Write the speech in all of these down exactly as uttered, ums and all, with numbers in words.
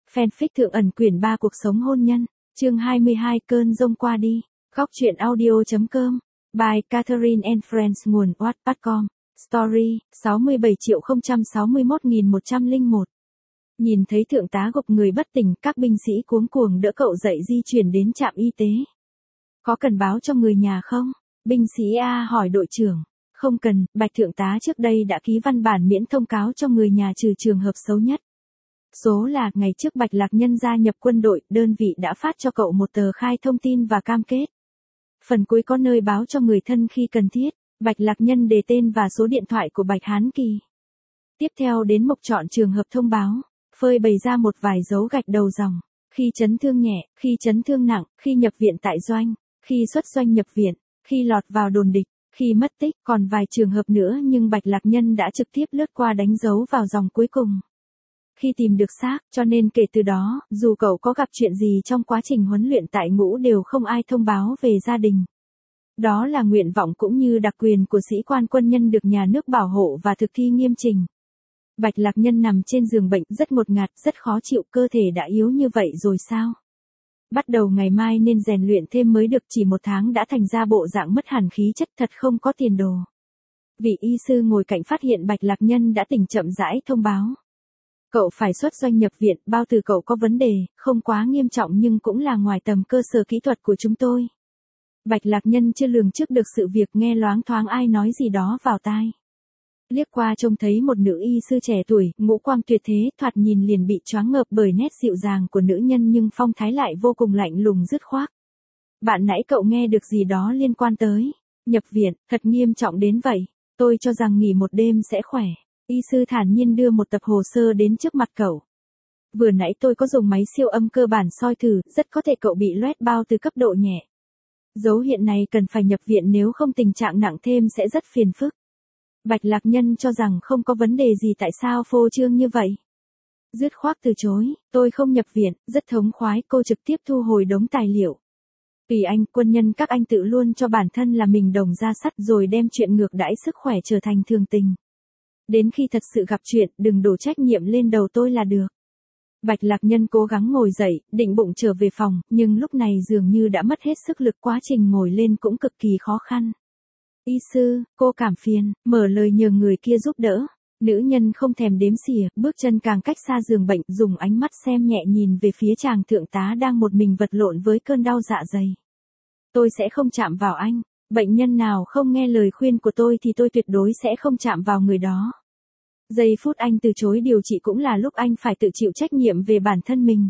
Fanfic Thượng ẩn quyển ba cuộc sống hôn nhân, chương hai mươi hai cơn giông qua đi. Góc truyện audio.com. By Catherine and Friends nguồn wattpad chấm com. Story, sáu mươi bảy triệu không trăm sáu mươi mốt nghìn một trăm lẻ một. Nhìn thấy thượng tá gục người bất tỉnh, các binh sĩ cuống cuồng đỡ cậu dậy di chuyển đến trạm y tế. Có cần báo cho người nhà không? Binh sĩ A hỏi đội trưởng. Không cần, Bạch thượng tá trước đây đã ký văn bản miễn thông cáo cho người nhà trừ trường hợp xấu nhất. Số là, ngày trước Bạch Lạc Nhân gia nhập quân đội, đơn vị đã phát cho cậu một tờ khai thông tin và cam kết. Phần cuối có nơi báo cho người thân khi cần thiết, Bạch Lạc Nhân đề tên và số điện thoại của Bạch Hán Kỳ. Tiếp theo đến mục chọn trường hợp thông báo, phơi bày ra một vài dấu gạch đầu dòng, khi chấn thương nhẹ, khi chấn thương nặng, khi nhập viện tại doanh, khi xuất doanh nhập viện, khi lọt vào đồn địch, khi mất tích, còn vài trường hợp nữa nhưng Bạch Lạc Nhân đã trực tiếp lướt qua đánh dấu vào dòng cuối cùng. Khi tìm được xác, cho nên kể từ đó, dù cậu có gặp chuyện gì trong quá trình huấn luyện tại ngũ đều không ai thông báo về gia đình. Đó là nguyện vọng cũng như đặc quyền của sĩ quan quân nhân được nhà nước bảo hộ và thực thi nghiêm trình. Bạch Lạc Nhân nằm trên giường bệnh rất ngột ngạt, rất khó chịu, cơ thể đã yếu như vậy rồi sao? Bắt đầu ngày mai nên rèn luyện thêm mới được, chỉ một tháng đã thành ra bộ dạng mất hẳn khí chất, thật không có tiền đồ. Vị y sư ngồi cạnh phát hiện Bạch Lạc Nhân đã tỉnh chậm rãi thông báo. Cậu phải xuất doanh nhập viện, bao tử cậu có vấn đề, không quá nghiêm trọng nhưng cũng là ngoài tầm cơ sở kỹ thuật của chúng tôi. Bạch Lạc Nhân chưa lường trước được sự việc, nghe loáng thoáng ai nói gì đó vào tai. Liếc qua trông thấy một nữ y sư trẻ tuổi, ngũ quan tuyệt thế, thoạt nhìn liền bị choáng ngợp bởi nét dịu dàng của nữ nhân nhưng phong thái lại vô cùng lạnh lùng dứt khoát. Bạn nãy cậu nghe được gì đó liên quan tới nhập viện, thật nghiêm trọng đến vậy? Tôi cho rằng nghỉ một đêm sẽ khỏe. Y sư thản nhiên đưa một tập hồ sơ đến trước mặt cậu. Vừa nãy tôi có dùng máy siêu âm cơ bản soi thử, rất có thể cậu bị loét bao từ cấp độ nhẹ. Dấu hiện này cần phải nhập viện, nếu không tình trạng nặng thêm sẽ rất phiền phức. Bạch Lạc Nhân cho rằng không có vấn đề gì, tại sao phô trương như vậy? Dứt khoát từ chối, tôi không nhập viện, rất thống khoái, cô trực tiếp thu hồi đống tài liệu. Tùy anh, quân nhân các anh tự luôn cho bản thân là mình đồng ra sắt rồi đem chuyện ngược đãi sức khỏe trở thành thường tình. Đến khi thật sự gặp chuyện, đừng đổ trách nhiệm lên đầu tôi là được. Bạch Lạc Nhân cố gắng ngồi dậy, định bụng trở về phòng, nhưng lúc này dường như đã mất hết sức lực, quá trình ngồi lên cũng cực kỳ khó khăn. Y sư, cô cảm phiền, mở lời nhờ người kia giúp đỡ. Nữ nhân không thèm đếm xỉa, bước chân càng cách xa giường bệnh, dùng ánh mắt xem nhẹ nhìn về phía chàng thượng tá đang một mình vật lộn với cơn đau dạ dày. Tôi sẽ không chạm vào anh. Bệnh nhân nào không nghe lời khuyên của tôi thì tôi tuyệt đối sẽ không chạm vào người đó. Giây phút anh từ chối điều trị cũng là lúc anh phải tự chịu trách nhiệm về bản thân mình.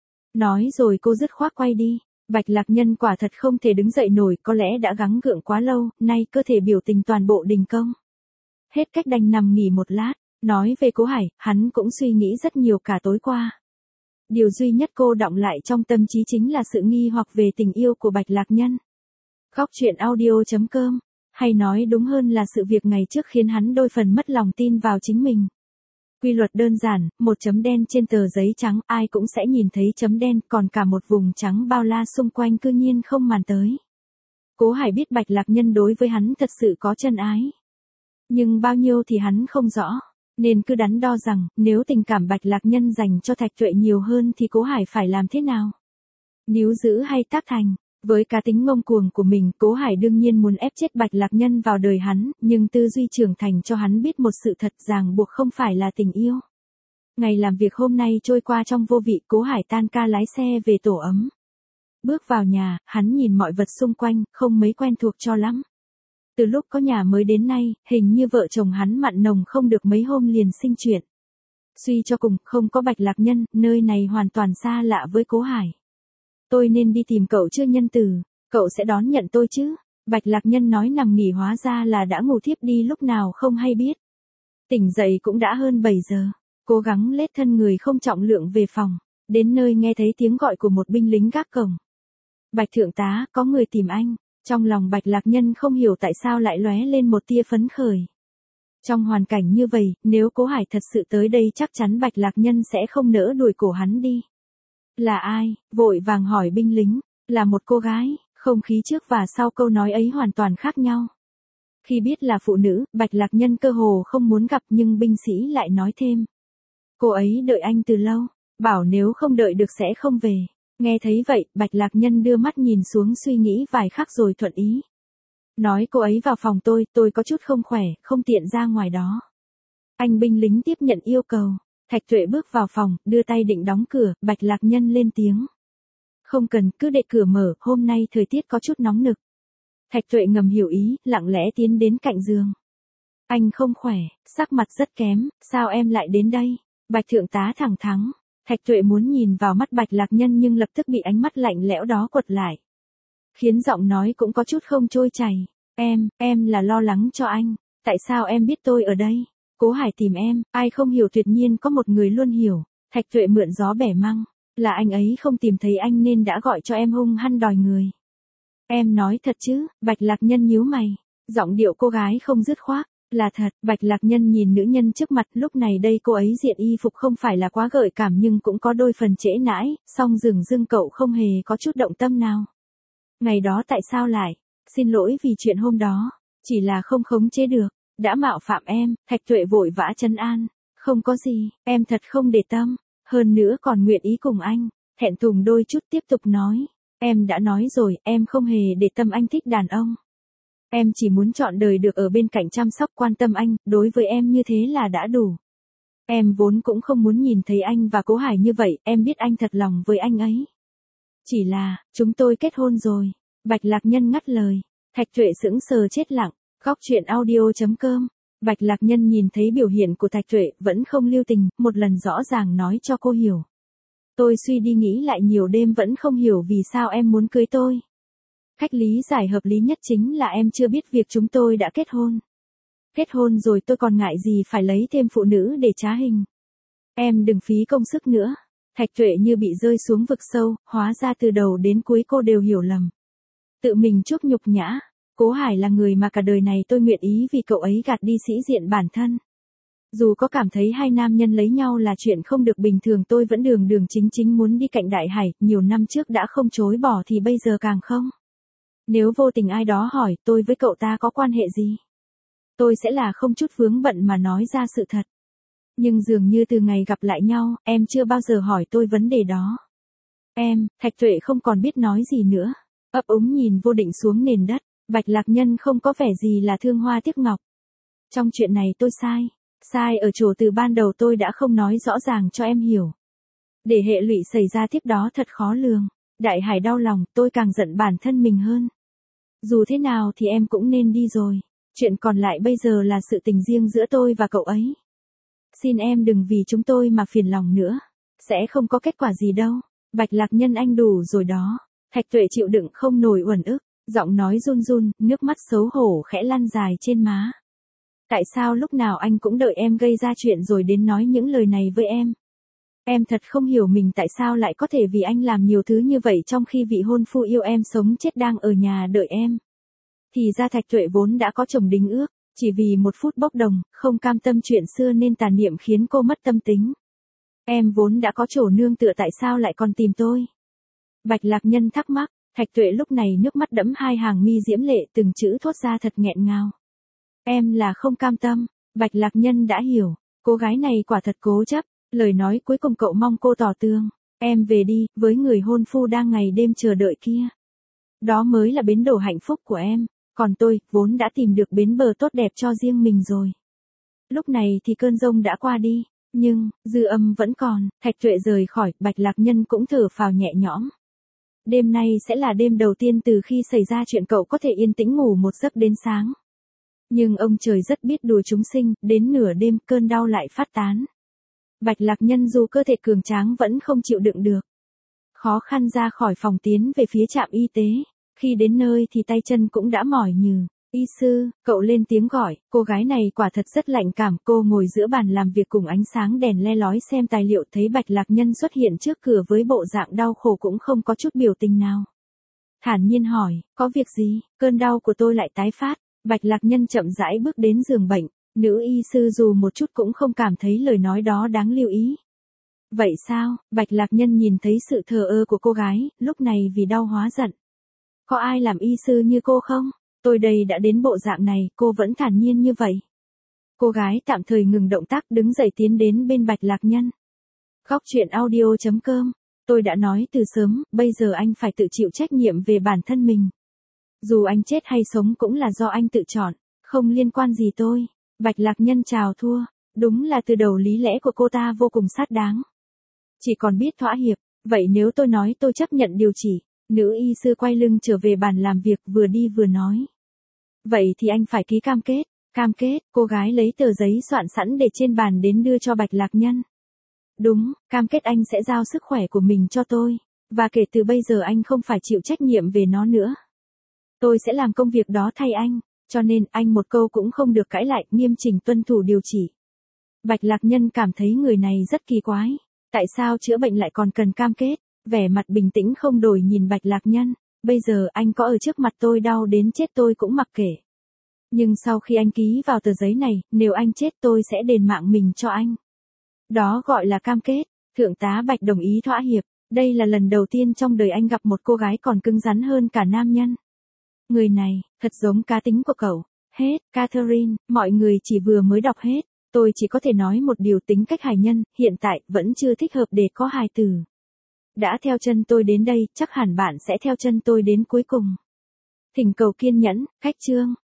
Nói rồi cô dứt khoát quay đi. Bạch Lạc Nhân quả thật không thể đứng dậy nổi, có lẽ đã gắng gượng quá lâu, nay cơ thể biểu tình toàn bộ đình công. Hết cách đành nằm nghỉ một lát. Nói về Cố Hải, hắn cũng suy nghĩ rất nhiều cả tối qua. Điều duy nhất cô đọng lại trong tâm trí chính là sự nghi hoặc về tình yêu của Bạch Lạc Nhân. Góc truyện audio.com. Hay nói đúng hơn là sự việc ngày trước khiến hắn đôi phần mất lòng tin vào chính mình. Quy luật đơn giản, một chấm đen trên tờ giấy trắng, ai cũng sẽ nhìn thấy chấm đen, còn cả một vùng trắng bao la xung quanh cư nhiên không màn tới. Cố Hải biết Bạch Lạc Nhân đối với hắn thật sự có chân ái. Nhưng bao nhiêu thì hắn không rõ, nên cứ đắn đo rằng, nếu tình cảm Bạch Lạc Nhân dành cho Thạch Tuệ nhiều hơn thì Cố Hải phải làm thế nào? Níu giữ hay tác thành? Với cá tính ngông cuồng của mình, Cố Hải đương nhiên muốn ép chết Bạch Lạc Nhân vào đời hắn, nhưng tư duy trưởng thành cho hắn biết một sự thật, ràng buộc không phải là tình yêu. Ngày làm việc hôm nay trôi qua trong vô vị, Cố Hải tan ca lái xe về tổ ấm. Bước vào nhà, hắn nhìn mọi vật xung quanh, không mấy quen thuộc cho lắm. Từ lúc có nhà mới đến nay, hình như vợ chồng hắn mặn nồng không được mấy hôm liền sinh chuyện. Suy cho cùng, không có Bạch Lạc Nhân, nơi này hoàn toàn xa lạ với Cố Hải. Tôi nên đi tìm cậu chưa nhân từ, cậu sẽ đón nhận tôi chứ? Bạch Lạc Nhân nói nằm nghỉ hóa ra là đã ngủ thiếp đi lúc nào không hay biết. Tỉnh dậy cũng đã hơn bảy giờ, cố gắng lết thân người không trọng lượng về phòng, đến nơi nghe thấy tiếng gọi của một binh lính gác cổng. Bạch thượng tá, có người tìm anh. Trong lòng Bạch Lạc Nhân không hiểu tại sao lại lóe lên một tia phấn khởi. Trong hoàn cảnh như vậy, nếu Cố Hải thật sự tới đây chắc chắn Bạch Lạc Nhân sẽ không nỡ đuổi cổ hắn đi. Là ai? Vội vàng hỏi binh lính. Là một cô gái. Không khí trước và sau câu nói ấy hoàn toàn khác nhau. Khi biết là phụ nữ, Bạch Lạc Nhân cơ hồ không muốn gặp nhưng binh sĩ lại nói thêm. Cô ấy đợi anh từ lâu. bảo nếu không đợi được sẽ không về. Nghe thấy vậy, Bạch Lạc Nhân đưa mắt nhìn xuống suy nghĩ vài khắc rồi thuận ý. Nói cô ấy vào phòng tôi, tôi có chút không khỏe, không tiện ra ngoài đó. Anh binh lính tiếp nhận yêu cầu. Thạch Tuệ bước vào phòng, đưa tay định đóng cửa, Bạch Lạc Nhân lên tiếng. Không cần, cứ để cửa mở, hôm nay thời tiết có chút nóng nực. Thạch Tuệ ngầm hiểu ý, lặng lẽ tiến đến cạnh giường. Anh không khỏe, sắc mặt rất kém, sao em lại đến đây? Bạch thượng tá thẳng thắn. Thạch Tuệ muốn nhìn vào mắt Bạch Lạc Nhân nhưng lập tức bị ánh mắt lạnh lẽo đó quật lại. Khiến giọng nói cũng có chút không trôi chảy. Em, em là lo lắng cho anh. Tại sao em biết tôi ở đây? Cố Hải tìm em, ai không hiểu tuyệt nhiên có một người luôn hiểu. Thạch Tuệ mượn gió bẻ măng. Là anh ấy không tìm thấy anh nên đã gọi cho em hung hăng đòi người. Em nói thật chứ? Bạch Lạc Nhân nhíu mày. Giọng điệu cô gái không dứt khoát. Là thật, Bạch Lạc Nhân nhìn nữ nhân trước mặt, lúc này đây cô ấy diện y phục không phải là quá gợi cảm nhưng cũng có đôi phần trễ nãi, song dường dưng cậu không hề có chút động tâm nào. Ngày đó tại sao lại? Xin lỗi vì chuyện hôm đó, chỉ là không khống chế được, đã mạo phạm em. Thạch Tuệ vội vã trấn an. Không có gì, em thật không để tâm, hơn nữa còn nguyện ý cùng anh. Thẹn thùng đôi chút tiếp tục nói. Em đã nói rồi, em không hề để tâm anh thích đàn ông. Em chỉ muốn chọn đời được ở bên cạnh chăm sóc quan tâm anh, đối với em như thế là đã đủ. Em vốn cũng không muốn nhìn thấy anh và Cố Hải như vậy, em biết anh thật lòng với anh ấy. Chỉ là, chúng tôi kết hôn rồi. Bạch Lạc Nhân ngắt lời. Thạch Tuệ sững sờ chết lặng. Góc truyện audio chấm com. Bạch Lạc Nhân nhìn thấy biểu hiện của Thạch Tuệ, vẫn không lưu tình, một lần rõ ràng nói cho cô hiểu. Tôi suy đi nghĩ lại nhiều đêm vẫn không hiểu vì sao em muốn cưới tôi. Cách lý giải hợp lý nhất chính là em chưa biết việc chúng tôi đã kết hôn. Kết hôn rồi tôi còn ngại gì phải lấy thêm phụ nữ để trá hình. Em đừng phí công sức nữa. Thạch Tuệ như bị rơi xuống vực sâu, hóa ra từ đầu đến cuối cô đều hiểu lầm. Tự mình chuốc nhục nhã. Cố Hải là người mà cả đời này tôi nguyện ý vì cậu ấy gạt đi sĩ diện bản thân. Dù có cảm thấy hai nam nhân lấy nhau là chuyện không được bình thường tôi vẫn đường đường chính chính muốn đi cạnh Đại Hải, nhiều năm trước đã không chối bỏ thì bây giờ càng không. Nếu vô tình ai đó hỏi tôi với cậu ta có quan hệ gì? Tôi sẽ là không chút vướng bận mà nói ra sự thật. Nhưng dường như từ ngày gặp lại nhau, em chưa bao giờ hỏi tôi vấn đề đó. Em, Thạch Tuệ không còn biết nói gì nữa. Ấp úng nhìn Vô Định xuống nền đất. Bạch Lạc Nhân không có vẻ gì là thương hoa tiếc ngọc. Trong chuyện này tôi sai. Sai ở chỗ từ ban đầu tôi đã không nói rõ ràng cho em hiểu. Để hệ lụy xảy ra tiếp đó thật khó lường. Đại Hải đau lòng, tôi càng giận bản thân mình hơn. Dù thế nào thì em cũng nên đi rồi. Chuyện còn lại bây giờ là sự tình riêng giữa tôi và cậu ấy. Xin em đừng vì chúng tôi mà phiền lòng nữa. Sẽ không có kết quả gì đâu. Bạch Lạc Nhân anh đủ rồi đó. Thạch Tuệ chịu đựng không nổi uẩn ức. Giọng nói run run, nước mắt xấu hổ khẽ lăn dài trên má. Tại sao lúc nào anh cũng đợi em gây ra chuyện rồi đến nói những lời này với em? Em thật không hiểu mình tại sao lại có thể vì anh làm nhiều thứ như vậy trong khi vị hôn phu yêu em sống chết đang ở nhà đợi em. Thì ra Thạch Tuệ vốn đã có chồng đính ước, chỉ vì một phút bốc đồng, không cam tâm chuyện xưa nên tà niệm khiến cô mất tâm tính. Em vốn đã có chỗ nương tựa tại sao lại còn tìm tôi? Bạch Lạc Nhân thắc mắc, Thạch Tuệ lúc này nước mắt đẫm hai hàng mi diễm lệ từng chữ thốt ra thật nghẹn ngào. Em là không cam tâm, Bạch Lạc Nhân đã hiểu, cô gái này quả thật cố chấp, lời nói cuối cùng cậu mong cô tỏ tường. Em về đi, với người hôn phu đang ngày đêm chờ đợi kia. Đó mới là bến đỗ hạnh phúc của em, còn tôi, vốn đã tìm được bến bờ tốt đẹp cho riêng mình rồi. Lúc này thì cơn giông đã qua đi, nhưng, dư âm vẫn còn, Thạch Tuệ rời khỏi, Bạch Lạc Nhân cũng thở phào nhẹ nhõm. Đêm nay sẽ là đêm đầu tiên từ khi xảy ra chuyện cậu có thể yên tĩnh ngủ một giấc đến sáng. Nhưng ông trời rất biết đùa chúng sinh, đến nửa đêm cơn đau lại phát tán. Bạch Lạc Nhân dù cơ thể cường tráng vẫn không chịu đựng được. Khó khăn ra khỏi phòng tiến về phía trạm y tế. Khi đến nơi thì tay chân cũng đã mỏi nhừ. Y sư, cậu lên tiếng gọi, cô gái này quả thật rất lạnh cảm. Cô ngồi giữa bàn làm việc cùng ánh sáng đèn le lói xem tài liệu thấy Bạch Lạc Nhân xuất hiện trước cửa với bộ dạng đau khổ cũng không có chút biểu tình nào. Thản nhiên hỏi, có việc gì, cơn đau của tôi lại tái phát. Bạch Lạc Nhân chậm rãi bước đến giường bệnh. Nữ y sư dù một chút cũng không cảm thấy lời nói đó đáng lưu ý. Vậy sao? Bạch Lạc Nhân nhìn thấy sự thờ ơ của cô gái, lúc này vì đau hóa giận. Có ai làm y sư như cô không? Tôi đây đã đến bộ dạng này, cô vẫn thản nhiên như vậy. Cô gái tạm thời ngừng động tác đứng dậy tiến đến bên Bạch Lạc Nhân. Khóc chuyện audio chấm com. Tôi đã nói từ sớm, bây giờ anh phải tự chịu trách nhiệm về bản thân mình. Dù anh chết hay sống cũng là do anh tự chọn, không liên quan gì tôi. Bạch Lạc Nhân chào thua. Đúng là từ đầu lý lẽ của cô ta vô cùng sát đáng. Chỉ còn biết thỏa hiệp, vậy nếu tôi nói tôi chấp nhận điều chỉ, nữ y sư quay lưng trở về bàn làm việc vừa đi vừa nói. Vậy thì anh phải ký cam kết, cam kết, cô gái lấy tờ giấy soạn sẵn để trên bàn đến đưa cho Bạch Lạc Nhân. Đúng, cam kết anh sẽ giao sức khỏe của mình cho tôi, và kể từ bây giờ anh không phải chịu trách nhiệm về nó nữa. Tôi sẽ làm công việc đó thay anh, cho nên anh một câu cũng không được cãi lại, nghiêm chỉnh tuân thủ điều chỉ. Bạch Lạc Nhân cảm thấy người này rất kỳ quái, tại sao chữa bệnh lại còn cần cam kết, vẻ mặt bình tĩnh không đổi nhìn Bạch Lạc Nhân, bây giờ anh có ở trước mặt tôi đau đến chết tôi cũng mặc kệ. Nhưng sau khi anh ký vào tờ giấy này, nếu anh chết tôi sẽ đền mạng mình cho anh. Đó gọi là cam kết. Thượng tá Bạch đồng ý thỏa hiệp, đây là lần đầu tiên trong đời anh gặp một cô gái còn cứng rắn hơn cả nam nhân. Người này, thật giống cá tính của cậu. Hết, Catherine, mọi người chỉ vừa mới đọc hết. Tôi chỉ có thể nói một điều, tính cách hài nhân, hiện tại, vẫn chưa thích hợp để có hài từ. Đã theo chân tôi đến đây, chắc hẳn bạn sẽ theo chân tôi đến cuối cùng. Thỉnh cầu kiên nhẫn, khách chương.